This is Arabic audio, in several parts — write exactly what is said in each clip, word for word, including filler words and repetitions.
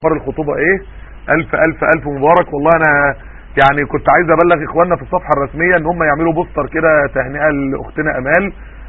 الخطوبه ايه. الف الف الف مبارك. والله انا يعني كنت عايز ابلغ اخواننا في الصفحه الرسميه ان هم يعملوا بوستر كده تهنئه لاختنا امال،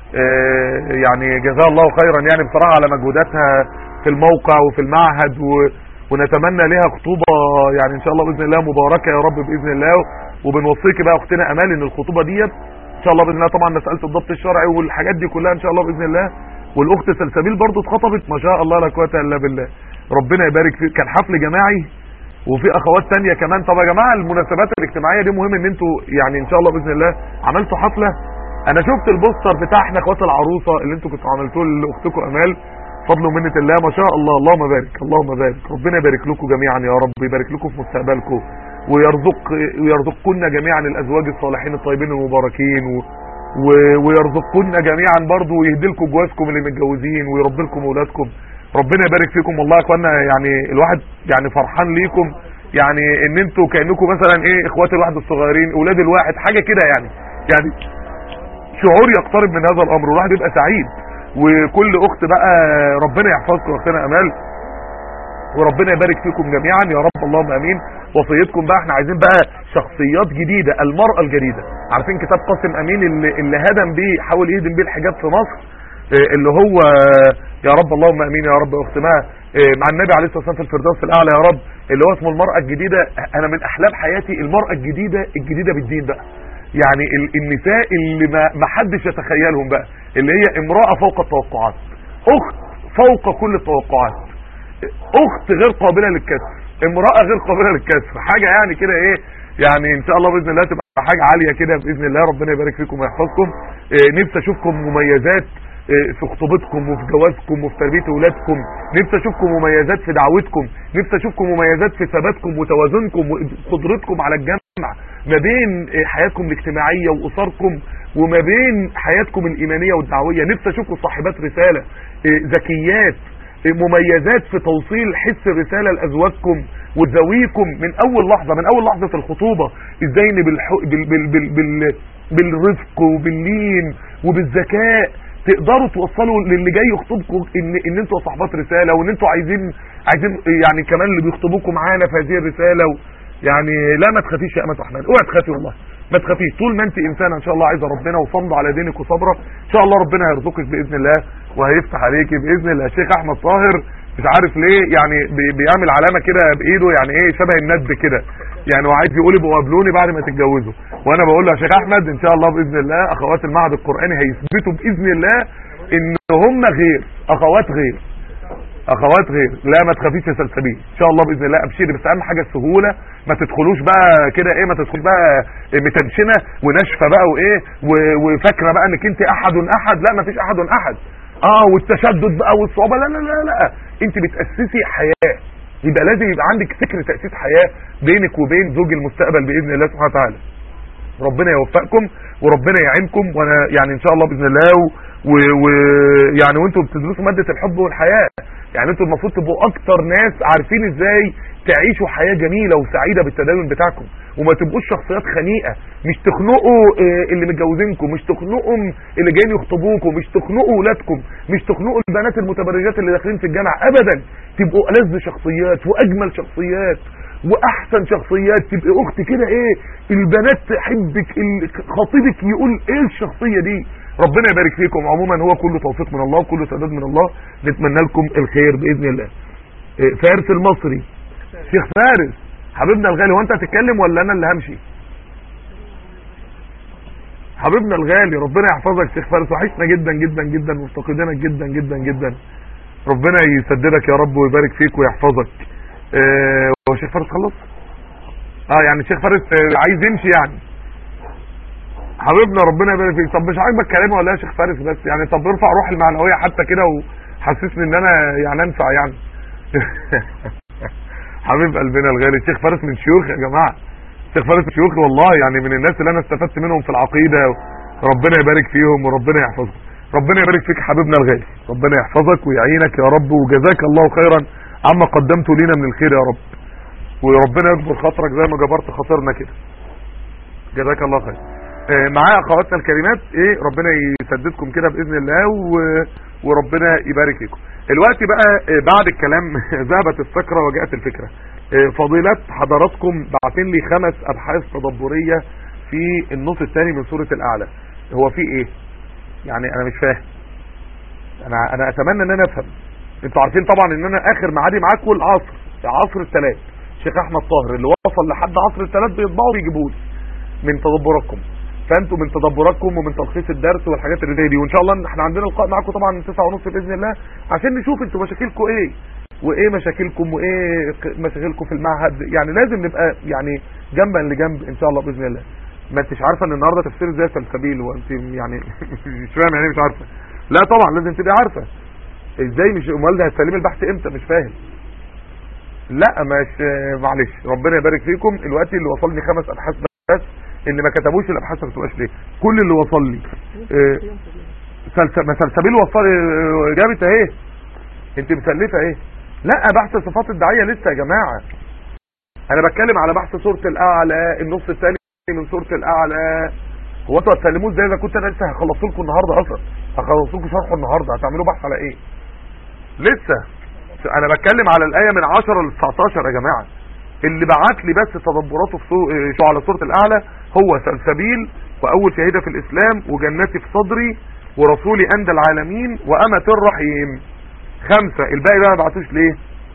آه يعني جزاها الله خيرا يعني بصراحه على مجهوداتها في الموقع وفي المعهد، و ونتمنى لها خطوبه يعني ان شاء الله باذن الله مباركه يا رب باذن الله. وبنوصيكي بقى اختنا امال ان الخطوبه ديت ان شاء الله باذن الله طبعا مساله الضبط الشرعي والحاجات دي كلها ان شاء الله باذن الله. والاخت سلسبيل برضو اتخطبت ما شاء الله لا قوه الا بالله، ربنا يبارك فيك. كان حفل جماعي وفي اخوات تانية كمان. طب يا جماعه المناسبات الاجتماعيه دي مهم ان انتوا يعني ان شاء الله باذن الله عملتوا حفله. انا شفت البوستر بتاع احنا اخوات العروسه اللي انتوا كنتوا عملتوه لاختكم امال، فضل ومنه الله ما شاء الله. اللهم بارك اللهم بارك. ربنا يبارك لكم جميعا يا رب، يبارك لكم في مستقبلكم ويرزق ويرزقكم جميعا الازواج الصالحين الطيبين المباركين، و و ويرزقكم جميعا برضو ويهدي لكم جوازكم اللي متجوزين ويربي لكم اولادكم. ربنا يبارك فيكم والله يا اخوانا. يعني الواحد يعني فرحان ليكم، يعني ان انتوا كانكم مثلا ايه اخوات الواحد الصغيرين اولاد الواحد حاجه كده، يعني يعني شعور يقترب من هذا الامر والواحد يبقى سعيد. وكل اخت بقى ربنا يحفظكم اختنا امال وربنا يبارك فيكم جميعا يا رب اللهم امين. وصيتكم بقى احنا عايزين بقى شخصيات جديده، المراه الجديده. عارفين كتاب قاسم امين اللي, اللي هدم بيه حاول يهدم بيه الحجاب في مصر، اللي هو يا رب اللهم امين يا رب اخت مها مع النبي عليه الصلاه والسلام في الفردوس الاعلى يا رب، اللي هو اسمه المراه الجديده. انا من احلام حياتي المراه الجديده الجديده بالدين بقى، يعني النساء اللي ما ما حدش يتخيلهم بقى، اللي هي امراه فوق التوقعات، اخت فوق كل التوقعات، اخت غير قابله للكسر، امراه غير قابله للكسر، حاجه يعني كده ايه. يعني ان شاء الله باذن الله تبقى حاجه عاليه كده باذن الله. ربنا يبارك فيكم ويحفظكم. إيه نفسي اشوفكم مميزات في خطوبتكم وفي جوازكم وفي تربيه اولادكم، نفسي اشوفكم مميزات في دعوتكم، نفسي اشوفكم مميزات في ثباتكم وتوازنكم وقدرتكم على الجمع ما بين حياتكم الاجتماعيه واسركم وما بين حياتكم الايمانيه والدعويه. نفسي اشوفكم صاحبات رساله ذكيات مميزات في توصيل حس الرساله لازواجكم وذويكم من اول لحظه، من اول لحظه الخطوبه، ازاي ان بالحق بال بال بال بال بالرفق وباللين وبالذكاء تقدروا توصلوا للي جاي يخطبكم ان ان انتوا صاحبات رساله، وان انتوا عايزين عايزين يعني كمان اللي بيخطبوكم معانا في هذه الرساله. و يعني لا ما تخافيش يا امه احمد، اوعي تخافي والله ما تخافيش. طول ما انت انسانه ان شاء الله عايزه ربنا وصامده على دينك وصبره ان شاء الله ربنا هيرزقك باذن الله وهيفتح عليكي باذن الله. الشيخ احمد طاهر مش عارف ليه يعني بيعمل علامه كده بايده يعني ايه شبه الندب كده، يعني هو عايز يقول ابقوا قابلوني بعد ما تتجوزوا. وانا بقول له يا شيخ احمد ان شاء الله باذن الله اخوات المعهد القراني هيثبتوا باذن الله ان هم غير اخوات غير اخوات غير. لا ما تخافيش يا سلسبيل ان شاء الله باذن الله ابشري. بس اهم حاجه السهوله، ما تدخلوش بقى كده ايه، ما تدخل بقى متنشنه وناشفه بقى وايه وفاكره بقى انك انت احد احد. لا ما فيش احد احد. اه والتشدد بقى والصعوبه، لا لا لا لا انت بتاسسي حياه، يبقى لازم يبقى عندك فكر تاسيس حياه بينك وبين زوج المستقبل باذن الله سبحانه وتعالى. ربنا يوفقكم وربنا يعينكم. وانا يعني ان شاء الله باذن الله ويعني و... وانتم بتدرسوا ماده الحب والحياه، يعني انتم المفروض تبقوا اكتر ناس عارفين ازاي تعيشوا حياه جميله وسعيده بالتدين بتاعكم، وما تبقوش شخصيات خنيقه، مش تخنقوا اللي متجوزينكم، مش تخنقوا اللي جايين يخطبوكم، مش تخنقوا اولادكم، مش تخنقوا البنات المتبرجات اللي داخلين في الجامعه ابدا. تبقوا ألذ شخصيات واجمل شخصيات واحسن شخصيات. تبقى اخت كده ايه البنات تحبك، خطيبك يقول ايه الشخصيه دي. ربنا يبارك فيكم. عموما هو كله توفيق من الله وكله سداد من الله. نتمنى لكم الخير باذن الله. فارس المصري شيخ فارس حبيبنا الغالي، هو انت هتتكلم ولا انا اللي همشي؟ حبيبنا الغالي ربنا يحفظك شيخ فارس، وحشنا جدا جدا جدا مفتقدينك جدا جدا جدا. ربنا يسددك يا رب ويبارك فيك ويحفظك. اه هو شيخ فارس خلص؟ اه يعني شيخ فارس عايز يمشي يعني. حبيبنا ربنا يبارك فيك. طب مش عاجبك كلامي ولا يا شيخ فارس؟ بس يعني طب ارفع روح المعنويه حتى كده وحسسني ان انا يعني انفع يعني. حبيب قلبنا الغالي الشيخ فارس من شيوخ يا جماعه. الشيخ فارس من شيوخ والله، يعني من الناس اللي انا استفدت منهم في العقيده. ربنا يبارك فيهم وربنا يحفظهم. ربنا يبارك فيك حبيبنا الغالي، ربنا يحفظك ويعينك يا رب، وجزاك الله خيرا عما قدمته لينا من الخير يا رب، وربنا يكبر خاطرك زي ما جبرت خاطرنا كده. جزاك الله خير. معايا اخواتنا الكريمات ايه ربنا يسددكم كده باذن الله و... وربنا يبارك فيكم. الوقت بقى بعد الكلام ذهبت السكرة وجاءت الفكرة. فضيلات حضراتكم بعتين لي خمس ابحاث تدبرية في النص الثاني من سورة الاعلى. هو في ايه يعني؟ انا مش فاهم. انا انا اتمنى ان انا افهم. انتوا عارفين طبعا ان انا اخر معادي معاكم العصر عصر الثلاث، شيخ احمد طاهر اللي وصل لحد عصر الثلاث بيطبعوا بيجيبوا لي من تدبراتكم. فانتوا من تدبراتكم ومن تلخيص الدرس والحاجات اللي زي دي، وان شاء الله احنا عندنا لقاء معاكم طبعا تسعة ونص باذن الله عشان نشوف انتوا مشاكلكم ايه وايه مشاكلكم وايه مشاكلكم في المعهد. يعني لازم نبقى يعني جنبا لجنب ان شاء الله باذن الله. ما انتش عارفه ان النهارده تفسير زي سلسبيل وانت يعني مش فاهم يعني مش عارفه؟ لا طبعا لازم تبقى عارفه. ازاي مش امال ده هتسلمي البحث امتى؟ مش فاهم. لا مش معلش ربنا يبارك فيكم. الوقت اللي وصلني خمس ابحاث بس، اللي ما كتبوش الابحاث ما بتبقاش ليه. كل اللي وصل لي اه سلسبيل، ما سلسبيل وصل جابت اهي. انت مسلفه ايه؟ لا بحث صفات الداعيه لسه يا جماعه. انا بتكلم على بحث سوره الاعلى النص الثاني من سوره الاعلى. هو انتوا هتسلموه ازاي اذا كنت انا لسه هخلص لكم النهارده اصلا؟ هخلص لكم شرحه النهارده، هتعملوا بحث على ايه؟ لسه انا بتكلم على الايه من عشرة ل تسعتاشر يا جماعه. اللي بعت لي بس تدبراته في شو على سوره الاعلى هو سلسبيل واول شهيده في الاسلام وجنتي في صدري ورسولي اندى العالمين وامة الرحيم. خمسة. الباقي بقى ما بعتوش ليه؟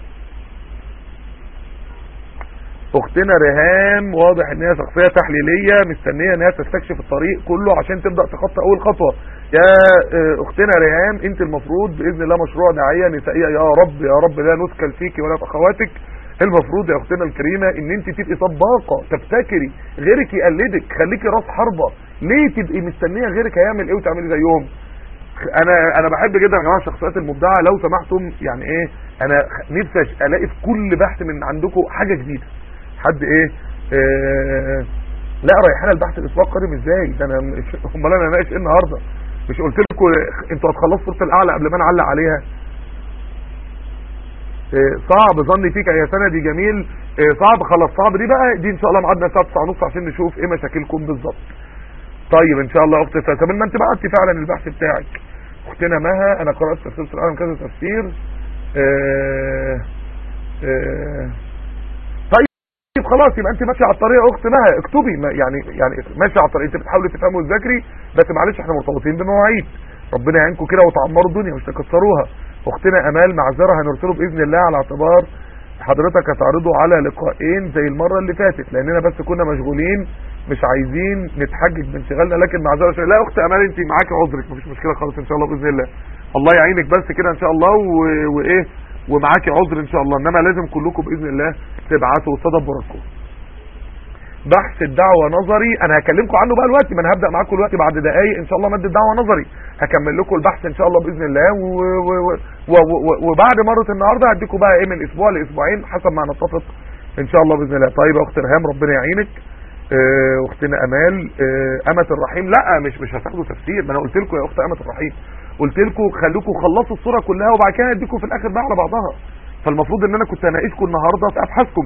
اختنا ريهام واضح ان هي شخصيه تحليليه مستنيه ان هي تستكشف الطريق كله عشان تبدا تخطى اول خطوه. يا اختنا ريهام انت المفروض باذن الله مشروع داعيه نسائيه. يا رب يا رب لا نثكل فيك ولا في اخواتك. المفروض يا اختنا الكريمه ان انت تبقي طباقه، تبتكري، غيرك يقلدك، خليكي راس حربه. ليه تبقي مستنيه غيرك هيعمل ايه وتعملي زيهم؟ انا انا بحب جدا يا جماعه الشخصيات المبدعه. لو سمحتم يعني ايه، انا نفسي الاقي في كل بحث من عندكم حاجه جديده. حد ايه اه لا رايحين البحث الاسبوع القادم ازاي؟ ده انا امال انا ناقش ايه النهارده؟ مش قلت لكم انتوا هتخلصوا سوره الاعلى قبل ما نعلق عليها؟ اه صعب ظني فيك يا سندي جميل. اه صعب خلاص صعب دي بقى دي ان شاء الله ميعادنا الساعه تسعة ونص عشان نشوف ايه مشاكلكم بالظبط. طيب ان شاء الله يا اختي سلسبيل ما انت بعتي فعلا البحث بتاعك. اختنا مها انا قرات تفسير القران كذا تفسير. اه اه طيب خلاص يبقى انت ماشيه على الطريق يا اخت مها. اكتبي ما يعني يعني ماشيه على الطريق. انت بتحاولي تفهمي وتذاكري بس معلش احنا مرتبطين بمواعيد. ربنا يعينكم كده وتعمروا الدنيا مش تكسروها. اختنا امال معذره هنرسله باذن الله على اعتبار حضرتك هتعرضه على لقاءين زي المره اللي فاتت لاننا بس كنا مشغولين مش عايزين نتحجج بانشغالنا. لكن معذره شويه. لا اخت امال انت معاكي عذرك مفيش مشكله خالص ان شاء الله باذن الله. الله يعينك بس كده ان شاء الله وايه ومعاكي عذر ان شاء الله. انما لازم كلكم باذن الله تبعتوا تدبراتكم. بحث الدعوه نظري انا هكلمكم عنه بقى دلوقتي. ما انا هبدا معاكم دلوقتي بعد دقايق ان شاء الله ماده الدعوه نظري. هكمل لكم البحث ان شاء الله باذن الله و... و... و... و... وبعد مره النهارده هديكم بقى ايه من اسبوع لاسبوعين حسب ما نتفق ان شاء الله باذن الله. طيب يا اخت ريهام ربنا يعينك. اختنا اه امال اه امة الرحيم لا مش مش هتاخدوا تفسير. ما انا قلت لكم يا اخت امة الرحيم قلت لكم خليكم خلصوا الصوره كلها وبعد كده اديكم في الاخر بقى على بعضها. فالمفروض ان انا كنت اناقشكم النهارده في ابحاثكم.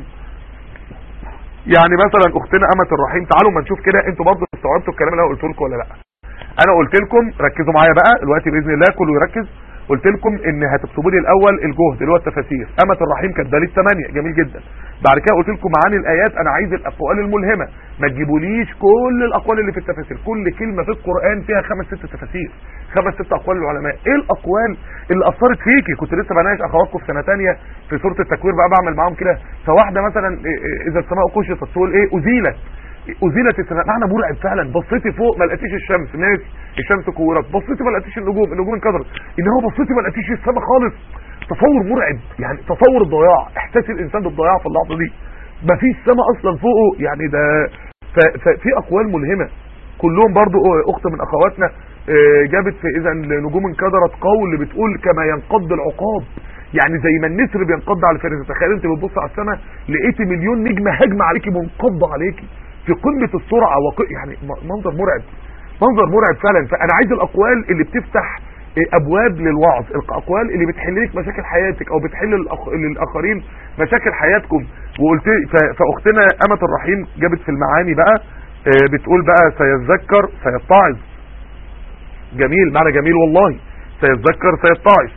يعني مثلا اختنا امة الرحيم تعالوا ما نشوف كده انتوا برضه استوعبتوا الكلام اللي انا قلت لكم ولا لا. انا قلت لكم ركزوا معايا بقى دلوقتي باذن الله كله يركز. قلت لكم ان هتكتبوا لي الاول الجهد اللي هو التفاسير. امة الرحيم كانت دليل ثمانية جميل جدا. بعد كده قلت لكم معاني الايات انا عايز الاقوال الملهمه. ما تجيبوليش كل الاقوال اللي في التفاسير. كل كلمه في القران فيها خمس ست تفاسير خمس ست اقوال العلماء. ايه الاقوال اللي اثرت فيكي؟ كنت لسه بناقش اخواتكم في سنه ثانيه في سوره التكوير بقى بعمل معاهم كده. فواحده مثلا اذا السماء كشطت تقول ايه؟ ازيلت ازيلت السماء. معنى مرعب فعلا. بصيتي فوق ما لقيتيش الشمس ماشي الشمس كورت. بصيتي ما لقيتيش النجوم النجوم انكدرت. ان هو بصيتي ما لقيتيش السماء خالص. تصور مرعب يعني تصور الضياع. احساس الانسان بالضياع في اللحظه دي. ما فيش سماء اصلا فوقه يعني ده. ففي اقوال ملهمه كلهم برضو. اخت من اخواتنا جابت في اذا النجوم انكدرت قول بتقول كما ينقض العقاب. يعني زي ما النسر بينقض على الفريسه. تخيل انت بتبص على السماء لقيتي مليون نجمه هجمه عليكي منقضه عليكي في قمه السرعه وق... يعني منظر مرعب منظر مرعب فعلا. فانا عايز الاقوال اللي بتفتح ابواب للوعظ. الاقوال اللي بتحل لك مشاكل حياتك او بتحل للأخ... للاخرين مشاكل حياتكم. وقلت ف... فاختنا امة الرحيم جابت في المعاني بقى بتقول بقى سيذكر سيتعظ. جميل معنى جميل والله. سيذكر سيتعظ.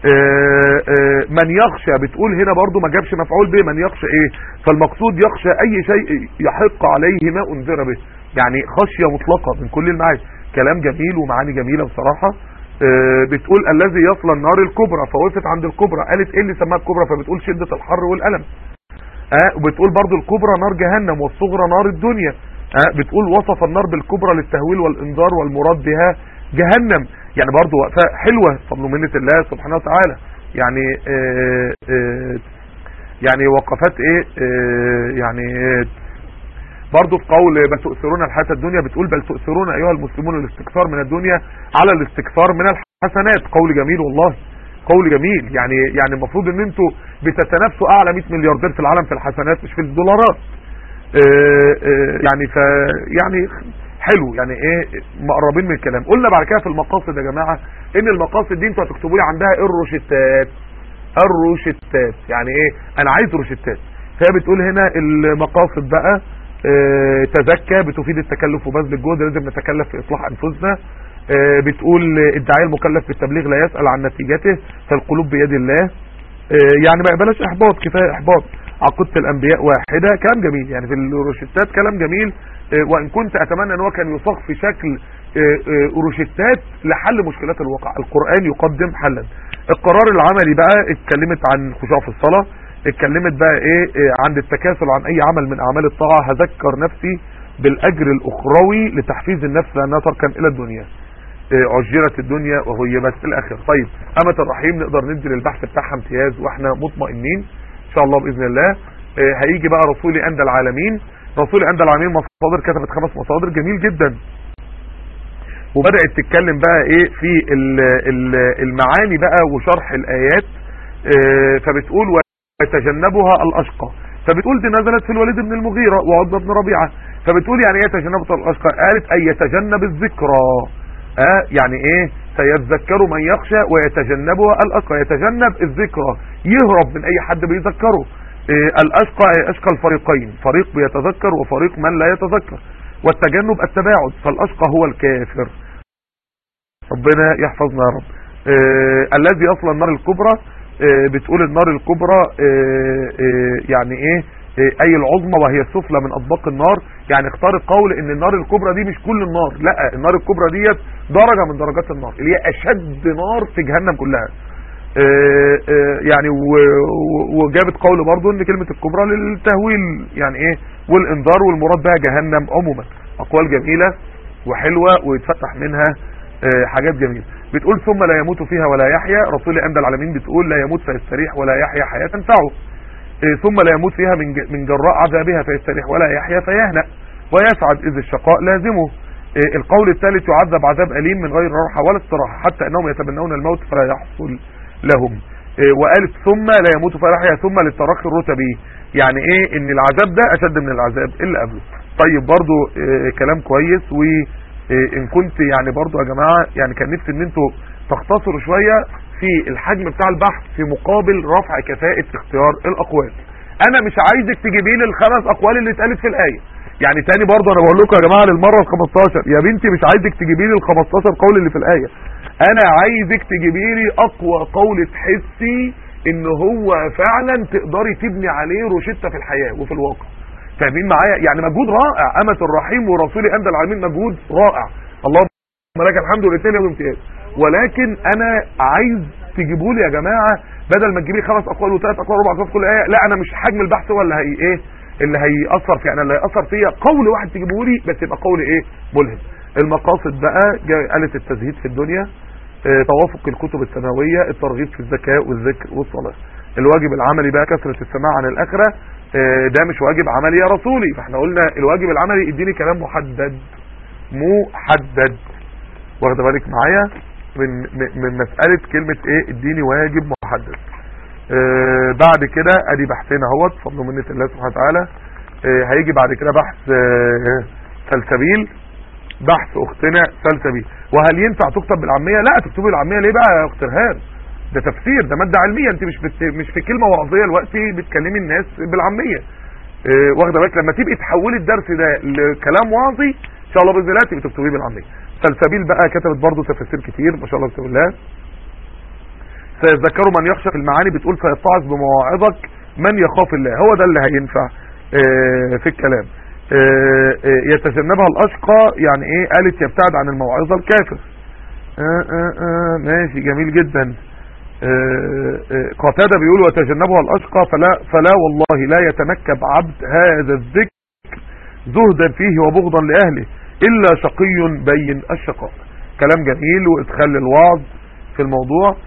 آه آه من يخشى بتقول هنا برضو ما جابش مفعول به، من يخشى ايه؟ فالمقصود يخشى اي شيء يحق عليه ما انذر به، يعني خشية مطلقة من كل المعاني. كلام جميل ومعاني جميلة بصراحة. آه بتقول الذي يصل النار الكبرى، فوقفت عند الكبرى قالت ايه اللي سماها الكبرى؟ فبتقول شدة الحر والألم. آه وبتقول برضو الكبرى نار جهنم والصغرى نار الدنيا. آه بتقول وصف النار بالكبرى للتهويل والانذار والمراد بها جهنم. يعني برضو وقفة حلوة فضل منة الله سبحانه وتعالى. يعني آه آه يعني وقفات ايه آه يعني آه برضو في قول بل تؤثرون الحياة الدنيا بتقول بل تؤثرون ايها المسلمون الاستكثار من الدنيا على الاستكثار من الحسنات. قول جميل والله، قول جميل. يعني يعني المفروض ان انتوا بتتنافسوا اعلى مئة ملياردير في العالم في الحسنات مش في الدولارات. آه آه يعني ف يعني حلو، يعني ايه مقربين من الكلام. قلنا بعد كده في المقاصد يا جماعه ان المقاصد دي انتوا هتكتبوا لي عندها الروشتات. الروشتات يعني ايه؟ انا عايز روشتات. فهي بتقول هنا المقاصد بقى اه تزكى بتفيد التكلف وبذل الجهد، لازم نتكلف في اصلاح انفسنا. اه بتقول الداعيه المكلف بالتبليغ لا يسال عن نتيجته فالقلوب بيد الله. اه يعني ما يقبلش احباط، كفايه احباط. عقيده الانبياء واحده، كلام جميل. يعني في الروشتات كلام جميل، وان كنت اتمنى ان هو كان يصاغ في شكل روشتات لحل مشكلات الواقع. القرآن يقدم حلا. القرار العملي بقى اتكلمت عن خشوع في الصلاة، اتكلمت بقى ايه عن التكاسل عن اي عمل من اعمال الطاعة. هذكر نفسي بالاجر الاخروي لتحفيز النفس لانها تركن الى الدنيا. عجلت الدنيا وهي بس الاخر. طيب أمة الرحيم نقدر ندي للبحث بتاعها امتياز واحنا مطمئنين ان شاء الله باذن الله. هيجي بقى رسولي اندى العالمين. رسولي اندى العالمين مصادر، كتبت خمس مصادر جميل جدا، وبدأت تتكلم بقى ايه في المعاني بقى وشرح الايات. فبتقول ويتجنبها الاشقى، فبتقول دي نزلت في الوليد بن المغيرة وعتبة بن ربيعة. فبتقول يعني ايه يتجنبها الاشقى؟ قالت اي يتجنب الذكرى. اه يعني ايه؟ سيتذكر من يخشى ويتجنبها الاشقى. يتجنب الذكرى، يهرب من اي حد بيذكره. إيه الاشقى؟ اي اشقى الفريقين، فريق بيتذكر وفريق من لا يتذكر. والتجنب التباعد، فالاشقى هو الكافر. ربنا يحفظنا يا رب. إيه الذي يصل النار الكبرى؟ إيه بتقول النار الكبرى إيه إيه يعني ايه؟ إيه اي العظمى وهي السفلى من اطباق النار. يعني اختار القول ان النار الكبرى دي مش كل النار، لا النار الكبرى ديت درجة من درجات النار اللي هي اشد نار في جهنم كلها. إيه إيه يعني وجابت قول برضو ان كلمة الكبرى للتهويل يعني ايه والانذار، والمراد بها جهنم عموما. اقوال جميلة وحلوة ويتفتح منها إيه حاجات جميلة. بتقول ثم لا يموت فيها ولا يحيا. رسول أندى العالمين بتقول لا يموت فيستريح ولا يحيا حياة تنفعه. إيه ثم لا يموت فيها من من جراء عذابها فيستريح ولا يحيا فيهنأ ويسعد إذ الشقاء لازمه. إيه القول الثالث يعذب عذاب أليم من غير راحة ولا استراحة حتى انهم يتمنون الموت فلا يحصل لهم. إيه وقالت ثم لا يموت فلا يحيا ثم للترقي الرتبي، يعني ايه ان العذاب ده اشد من العذاب اللي قبله. طيب برضو إيه كلام كويس. وان كنت يعني برضو يا جماعة يعني كان نفسي ان انتوا تختصروا شوية في الحجم بتاع البحث في مقابل رفع كفاءة اختيار الاقوال. انا مش عايزك تجيبي لي الخمس اقوال اللي اتقالت في الايه. يعني تاني برضو انا بقول لكم يا جماعه للمره الخمستاشر يا بنتي مش عايزك تجيبي لي الخمستاشر قول اللي في الايه. انا عايزك تجيبي لي اقوى قول تحسي ان هو فعلا تقدري تبني عليه روشته في الحياه وفي الواقع. فاهمين معايا؟ يعني مجهود رائع. أمة الرحيم ورسولي أندى العالمين مجهود رائع. اللهم لك الحمد والاثنين يوم امتياز. ولكن انا عايز تجيبوا لي يا جماعه بدل ما تجيبي خمس اقوال وثلاث اقوال وربع اقوال في كل ايه، لا انا مش حجم البحث هو اللي هي ايه اللي هيأثر فيه. انا اللي هيأثر فيا قول واحد تجيبوا لي بس يبقى قول ايه ملهم. المقاصد بقى قالت التزهيد في الدنيا، اه توافق الكتب السماويه، الترغيب في الزكاه والذكر والصلاه. الواجب العملي بقى كثره السماع عن الاخره. اه ده مش واجب عملي يا رسولي، فاحنا قلنا الواجب العملي اديني كلام محدد محدد. واخد بالك معايا من من مساله كلمه ايه اديني واجب محدد. آه بعد كده ادي بحثنا اهوت بفضل ومنه الله سبحانه وتعالى. آه هيجي بعد كده بحث آه سلسبيل، بحث اختنا سلسبيل. وهل ينفع تكتب بالعاميه؟ لا تكتبي بالعاميه ليه بقى يا اخت ارهام؟ ده تفسير، ده ماده علميه، انت مش بت... مش في كلمه وعظيه دلوقتي بتكلمي الناس بالعاميه. آه واخده بالك لما تبقي تحولي الدرس ده لكلام وعظي ان شاء الله باذن الله تبقي تكتبيه بالعاميه. سلسبيل بقى كتبت برضو تفاسير كتير ما شاء الله بسم الله. سيذكر من يخشى في المعاني بتقول فيتعظ بمواعظك من يخاف الله، هو ده اللي هينفع في الكلام. يتجنبها الاشقى يعني ايه؟ قالت يبتعد عن الموعظة الكافر. ماشي جميل جدا. قتادة بيقول وتجنبها الاشقى فلا, فلا والله لا يتنكب عبد هذا الذكر زهدا فيه وبغضا لأهله إلا شقي بين الشقاء. كلام جميل وادخال الوعظ في الموضوع.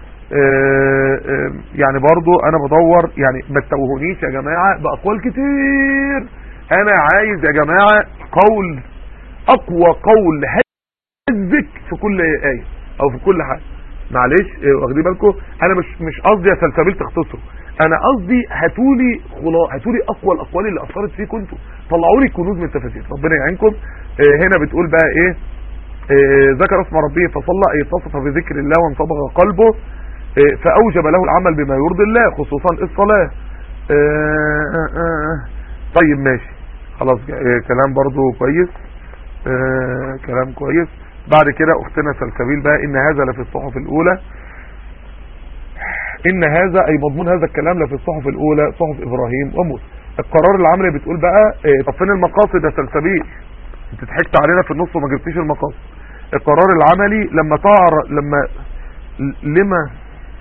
يعني برضو انا بدور، يعني ما تتوهونيش يا جماعة بأقوال كتير، انا عايز يا جماعة قول اقوى قول هزك في كل آية او في كل حاجة. معلش واخدين بالكم، انا مش مش قصدي يا سلسبيل تختصروا، انا قصدي هاتولي خلاص، هاتولي اقوى الاقوال اللي اثرت فيكم انتوا، طلعوا لي كنوز من التفاسير، ربنا يعينكم. هنا بتقول بقى ايه؟ ذكر اسم ربه فصلى، اي اتصف بذكر الله وانصبغ قلبه فاوجب له العمل بما يرضي الله خصوصا الصلاة. طيب ماشي خلاص، كلام برضو كويس، كلام كويس. بعد كده اختنا سلسبيل بقى ان هذا لفي الصحف الاولى، ان هذا اي مضمون هذا الكلام لفي الصحف الاولى صحف ابراهيم وموسى. القرار العملي بتقول بقى طب فين المقاصد يا سلسبيل؟ انت ضحكت علينا في النص وما جبتيش المقاصد. القرار العملي لما تعرض لما لما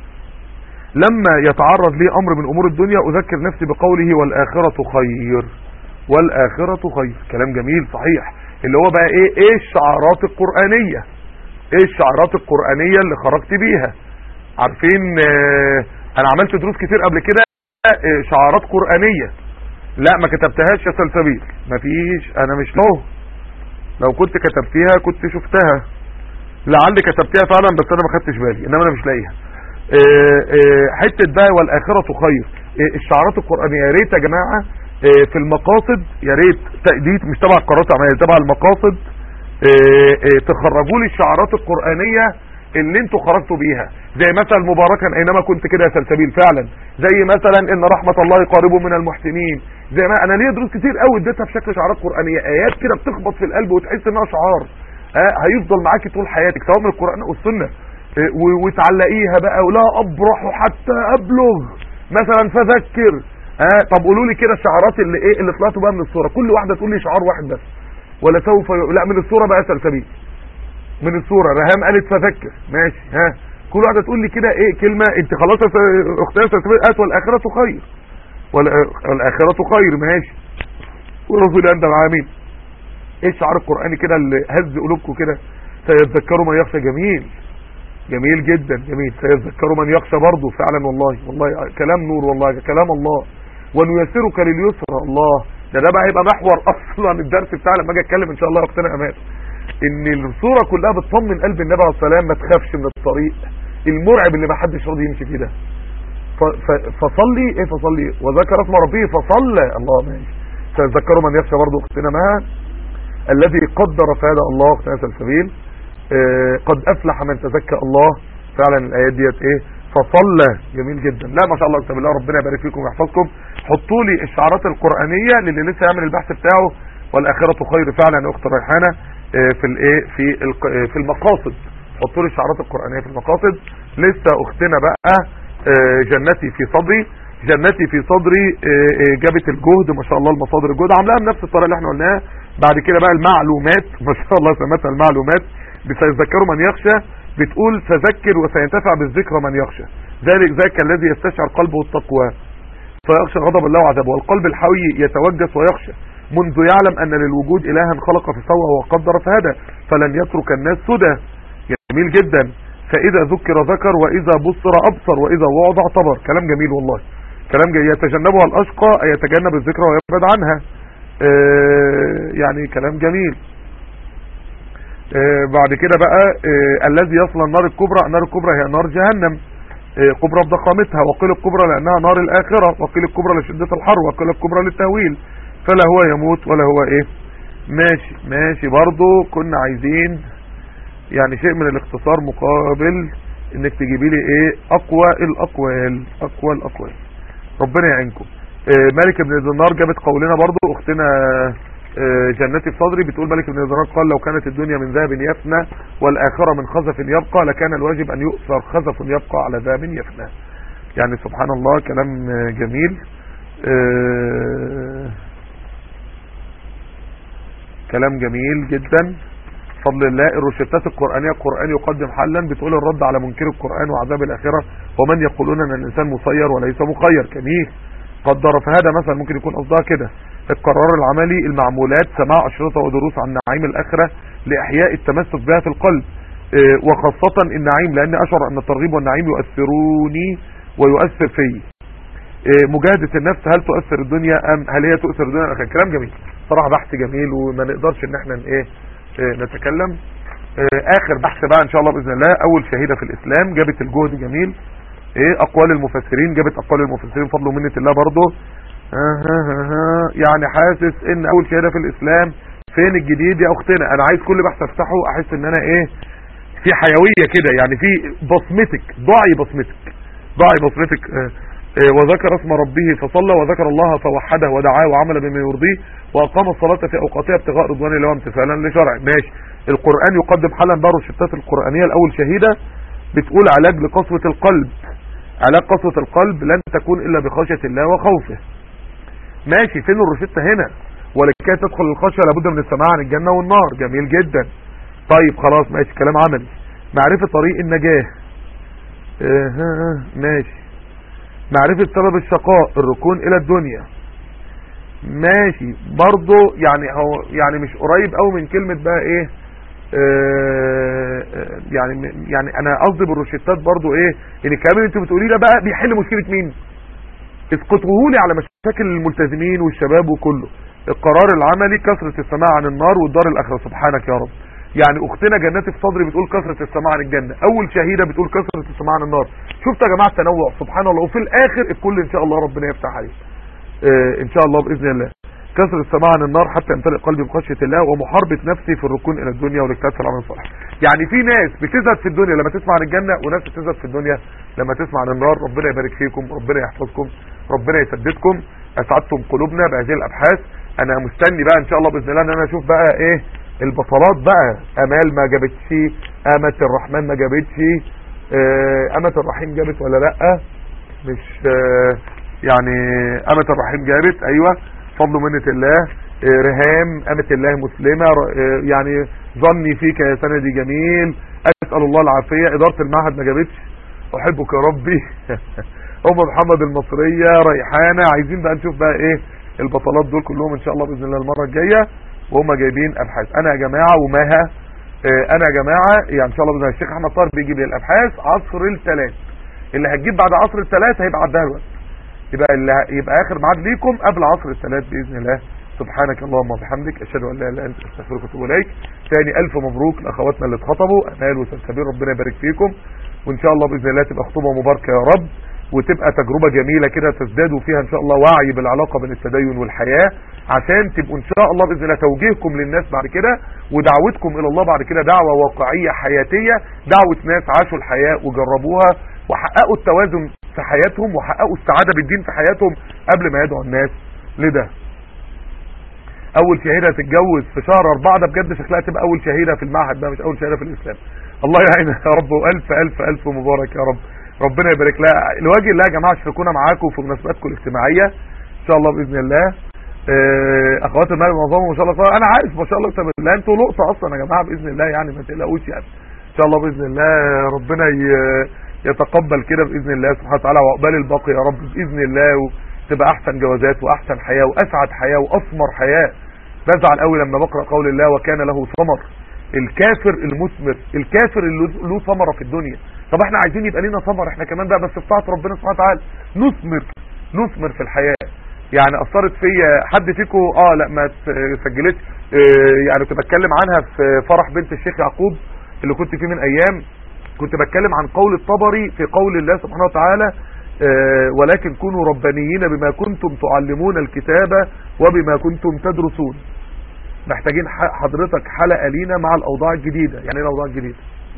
لما يتعرض لي امر من امور الدنيا اذكر نفسي بقوله والاخرة خير، والاخرة خير. كلام جميل صحيح، اللي هو بقى ايه؟ ايه الشعارات القرآنية، ايه الشعارات القرآنية اللي خرجت بيها؟ عارفين اه انا عملت دروس كتير قبل كده اه شعارات قرآنية، لا ما كتبتهاش يا سلسبيل، مفيش، انا مش له، لو كنت كتبتيها كنت شفتها، لعلي كتبتيها فعلا بس انا ما خدتش بالي، انما انا مش لاقيها. اه اه حتة بقى والاخرة خير، اه الشعارات القرآنية يا ريت يا جماعة في المقاصد، يا ريت دي مش تبع القرارات العمليه، تبع المقاصد، تخرجوا لي الشعارات القرآنية اللي انتوا خرجتوا بيها، زي مثلا مباركا اينما كنت كده يا سلسبيل فعلا، زي مثلا ان رحمة الله قريب من المحسنين، زي ما انا ليا دروس كتير قوي اديتها في شكل شعارات قرآنية، ايات كده بتخبط في القلب وتحس انها شعار اه هيفضل معاكي طول حياتك سواء من القرآن والسنة، اه وتعلقيها بقى ولا ابرح حتى ابلغ مثلا فذكر. اه طب قولوا لي كده الشعارات اللي ايه اللي طلعتوا بقى من الصورة، كل واحدة تقول لي شعار واحد بس، ولا سوف ي... لا من الصورة بقى سلسبيل، من الصورة رهام قالت فذكر، ماشي، ها كل واحدة تقول لي كده ايه كلمة، انت خلاص يا اختنا سلسبيل قالت والاخرة خير، والاخرة خير، ماشي، ورسول انت العالمين. ايه الشعار القرآني كده اللي هز قلوبكم كده؟ سيذكروا من يخشى، جميل جميل جدا، جميل. سيذكروا من يخشى برضه فعلا، والله والله كلام نور، والله كلام الله. ونيسرك لليسرى، الله ده ده بقى هيبقى محور اصلا الدرس بتاعنا لما اجي اتكلم ان شاء الله وقتنا امان، ان الصوره كلها بتطمن قلب النبي عليه السلام ما تخافش من الطريق المرعب اللي ما حدش راضي يمشي فيه ده. فصلي ايه فصلي وذكر اسم ربه فصلى، الله ماشي. سيذكروا من يخشى برضه اختنا معها، الذي قدر فهذا الله اختنا سلسبيل. آه قد افلح من تزكى، الله فعلا الايات ديت ايه فصلى، جميل جدا. لا ما شاء الله اكتب الله، ربنا يبارك فيكم ويحفظكم. حطوا لي الشعارات القرآنية للي لسه يعمل البحث بتاعه، والاخرة خير فعلا يا اخت ريحانة. آه في الايه في في المقاصد، حطوا لي الشعارات القرآنية في المقاصد. لسه اختنا بقى آه جنتي في صدري، جنتي في صدري آه جابت الجهد ما شاء الله، المصادر الجهد عاملاها بنفس الطريقه اللي احنا قلناها. بعد كده بقى المعلومات ما شاء الله سمتها المعلومات. سيذكروا من يخشى بتقول تذكر وسينتفع بالذكر من يخشى، ذلك ذاك الذي يستشعر قلبه التقوى فيخشى غضب الله وعذابه، والقلب الحوي يتوجس ويخشى منذ يعلم ان للوجود الها خلق فسوى وقدر فهدى فلن يترك الناس سدى، جميل جدا. فاذا ذكر ذكر واذا بصر ابصر واذا وعظ اعتبر، كلام جميل والله، كلام جميل. يتجنبها الاشقى اي يتجنب الذكر ويبعد عنها، آه يعني كلام جميل. آه بعد كده بقى آه الذي يصل النار الكبرى، النار الكبرى هي نار جهنم، آه كبرى بضخامتها، وقيل الكبرى لانها نار الاخرة، وقيل الكبرى لشدة الحر، وقيل الكبرى للتهويل، فلا هو يموت ولا هو ايه. ماشي ماشي. برضو كنا عايزين يعني شيء من الاختصار مقابل انك تجيبي لي ايه اقوى الاقوال، اقوى الاقوال، ربنا يعينكم. آه مالك بن دينار جابت قولنا برضو اختنا جنتي في صدري. بتقول ملك بن نزارات قال لو كانت الدنيا من ذهب يفنى والآخرة من خزف يبقى لكان الواجب أن يؤثر خزف يبقى على ذهب يفنى. يعني سبحان الله كلام جميل. كلام جميل جدا بفضل الله. الروشتات القرآنية القرآن يقدم حلا. بتقول الرد على منكر القرآن وعذاب الآخرة ومن يقولون أن الإنسان مسير وليس مخير. جميل قدر. فهذا مثلا ممكن يكون قصدها كده. القرار العملي المعمولات سماع أشرطة ودروس عن نعيم الآخرة لإحياء التمسك بها في القلب، وخاصة النعيم لأني أشعر أن الترغيب والنعيم يؤثروني ويؤثر في مجاهدة النفس. هل تؤثر الدنيا أم هل هي تؤثر الدنيا الآخرة؟ كلام جميل صراحة، بحث جميل وما نقدرش ان احنا ايه نتكلم. اخر بحث بقى ان شاء الله باذن الله. اول شهيدة في الاسلام جابت الجهد جميل. ايه اقوال المفسرين؟ جابت اقوال المفسرين فضل ومنة الله برضه. يعني حاسس ان اول شهيدة في الاسلام فين الجديد يا اختنا؟ انا عايز كل بحث افتحه احس ان انا ايه في حيوية كده، يعني في بصمتك، ضعي بصمتك ضعي بصمتك. اه اه وذكر اسم ربه فصلى وذكر الله فوحده ودعاه وعمل بما يرضيه واقام الصلاة في اوقاتها ابتغاء رضوان الله وامتثالا لشرعه. ماشي. القرآن يقدم حالا بقى الروشتات القرآنية. الاول شهيدة بتقول علاج لقسوة القلب. علاج قسوة القلب لن تكون الا بخشية الله وخوفه. ماشي. فين الروشتة هنا؟ ولكي تدخل الخشية لابد من السماع عن الجنة والنار. جميل جدا. طيب خلاص ماشي كلام عملي. معرفة طريق النجاة. اه ماشي. معرفة سبب الشقاء الركون الى الدنيا. ماشي برضو. يعني هو يعني مش قريب قوي من كلمة بقى ايه اه يعني يعني انا قصدي بالروشتات برضو ايه ان الكلام اللي انتوا بتقوليه ده بقى بيحل مشكلة مين؟ اسقطوه لي على مشاكل الملتزمين والشباب وكله. القرار العملي كثرة السماع عن النار والدار الاخرة. سبحانك يا رب. يعني اختنا جنتي في صدري بتقول كثرة السماع عن الجنة. اول شهيدة بتقول كثرة السماع عن النار. شفتوا يا جماعة التنوع سبحان الله. وفي الاخر الكل ان شاء الله ربنا يفتح عليه اه ان شاء الله باذن الله. كثرة السماع عن النار حتى يمتلئ قلبي بخشية الله ومحاربة نفسي في الركون الى الدنيا والاجتهاد في العمل الصالح. يعني في ناس بتزهد في الدنيا لما تسمع عن الجنة وناس بتزهد في الدنيا لما تسمع عن النار. ربنا يبارك فيكم، ربنا يحفظكم، ربنا يسددكم. اسعدتم قلوبنا بهذه الابحاث. انا مستني بقى ان شاء الله باذن الله ان انا اشوف بقى ايه البطلات بقى. امال ما جابتش، امة الرحمن ما جابتش، امة الرحيم جابت ولا لا؟ مش يعني امة الرحيم جابت. ايوه فضل منة الله. رهام امة الله مسلمة. يعني ظني فيك يا سندي جميل. اسأل الله العافية. ادارة المعهد ما جابتش. احبك يا ربي. ام محمد المصرية. ريحانة. عايزين بقى نشوف بقى ايه البطلات دول كلهم ان شاء الله باذن الله المرة الجاية وهم جايبين ابحاث. انا يا جماعة وماها اه انا يا جماعة يعني ان شاء الله باذن الله الشيخ احمد طاهر بيجيب لي الابحاث عصر الثلاث. اللي هتجيب بعد عصر الثلاث هيبقى عدها الوقت. يبقى اللي يبقى اخر ميعاد ليكم قبل عصر الثلاث باذن الله. سبحانك اللهم وبحمدك اشهد ان لا اله الا انت استغفرك واتوب اليك. ثاني الف مبروك لاخواتنا اللي اتخطبوا امال وسلسبيل. ربنا يبارك فيكم وان شاء الله باذن الله تبقى خطوبه مباركه يا رب وتبقى تجربة جميلة كده تزدادوا فيها ان شاء الله وعي بالعلاقة بين التدين والحياة عشان تبقوا ان شاء الله باذن الله توجيهكم للناس بعد كده ودعوتكم الى الله بعد كده دعوة واقعية حياتية. دعوة ناس عاشوا الحياة وجربوها وحققوا التوازن في حياتهم وحققوا السعادة بالدين في حياتهم قبل ما يدعوا الناس لده. اول شهيدة تتجوز في شهر اربعة ده بجد شكلها تبقى اول شهيدة في المعهد بقى مش اول شهيدة في الاسلام. الله يعينها يا رب والف الف الف مبارك يا رب. ربنا يبارك لها. لوجه الله يا جماعه اشتركونا معاكم في مناسباتكم الاجتماعيه ان شاء الله باذن الله. اخوات المال معظمهم ما شاء الله انا عارف ما شاء الله تمام. لا انتوا لقطه اصلا يا جماعه باذن الله يعني ما تقلقوش يعني ان شاء الله باذن الله. ربنا يتقبل كده باذن الله سبحانه وتعالى وعقبال الباقي يا رب باذن الله وتبقى احسن جوازات واحسن حياه واسعد حياه واثمر حياه. بزعل قوي لما بقرا قول الله وكان له ثمر. الكافر المثمر الكافر اللي له ثمره في الدنيا. طب احنا عايزين يبقى لنا ثمر احنا كمان بقى بس في طاعه ربنا سبحانه وتعالى نثمر نثمر في الحياه. يعني اثرت فيا حد فيكم اه لا ما سجلتش اه يعني كنت بتكلم عنها في فرح بنت الشيخ يعقوب اللي كنت فيه من ايام. كنت بتكلم عن قول الطبري في قول الله سبحانه وتعالى اه ولكن كونوا ربانيين بما كنتم تعلمون الكتاب وبما كنتم تدرسون. محتاجين حضرتك حلقه لينا مع الاوضاع الجديده. يعني ايه الاوضاع الجديده؟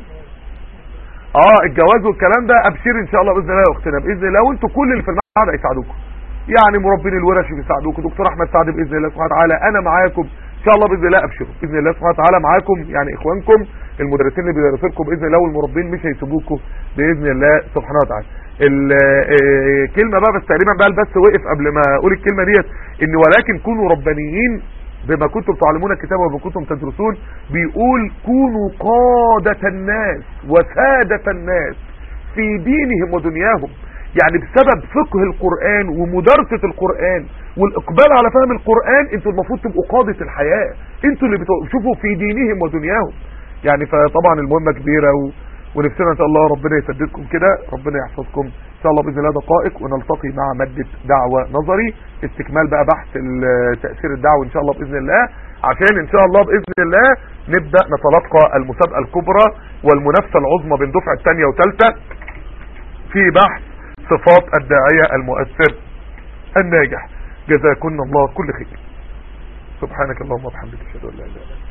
اه الجواز والكلام ده ابشر ان شاء الله باذن الله يا اختنا باذن الله وانتوا كل اللي في المعهد هيساعدوكم. يعني مربين الورش بيساعدوكم دكتور احمد سعد باذن الله سبحانه وتعالى. انا معاكم ان شاء الله باذن الله. ابشروا باذن الله سبحانه وتعالى معاكم يعني اخوانكم المدرسين اللي بيدرسوا لكم باذن الله، والمربين مش هيسيبوكم باذن الله سبحانه وتعالى. الكلمه بقى بس تقريبا بقى البث وقف قبل ما اقول الكلمه ديت، ان ولكن كونوا ربانيين بما كنتم تعلمون الكتاب وبما كنتم تدرسون. بيقول كونوا قادة الناس وسادة الناس في دينهم ودنياهم. يعني بسبب فقه القرآن ومدارسة القرآن والإقبال على فهم القرآن انتوا المفروض تبقوا قادة الحياة، انتوا اللي بتشوفوا في دينهم ودنياهم. يعني فطبعا المهمة كبيرة و... ونفسنا ان شاء الله ربنا يسددكم كده، ربنا يحفظكم ان شاء الله باذن الله. دقائق ونلتقي مع مادة دعوة نظري، استكمال بقى بحث تأثير الدعوة ان شاء الله باذن الله، عشان ان شاء الله باذن الله نبدأ نتلقى المسابقة الكبرى والمنافسة العظمى بين دفعة ثانية وثالثة في بحث صفات الداعية المؤثر الناجح. جزاكم الله كل خير. سبحانك اللهم وبحمدك اشهد ان لا اله الا انت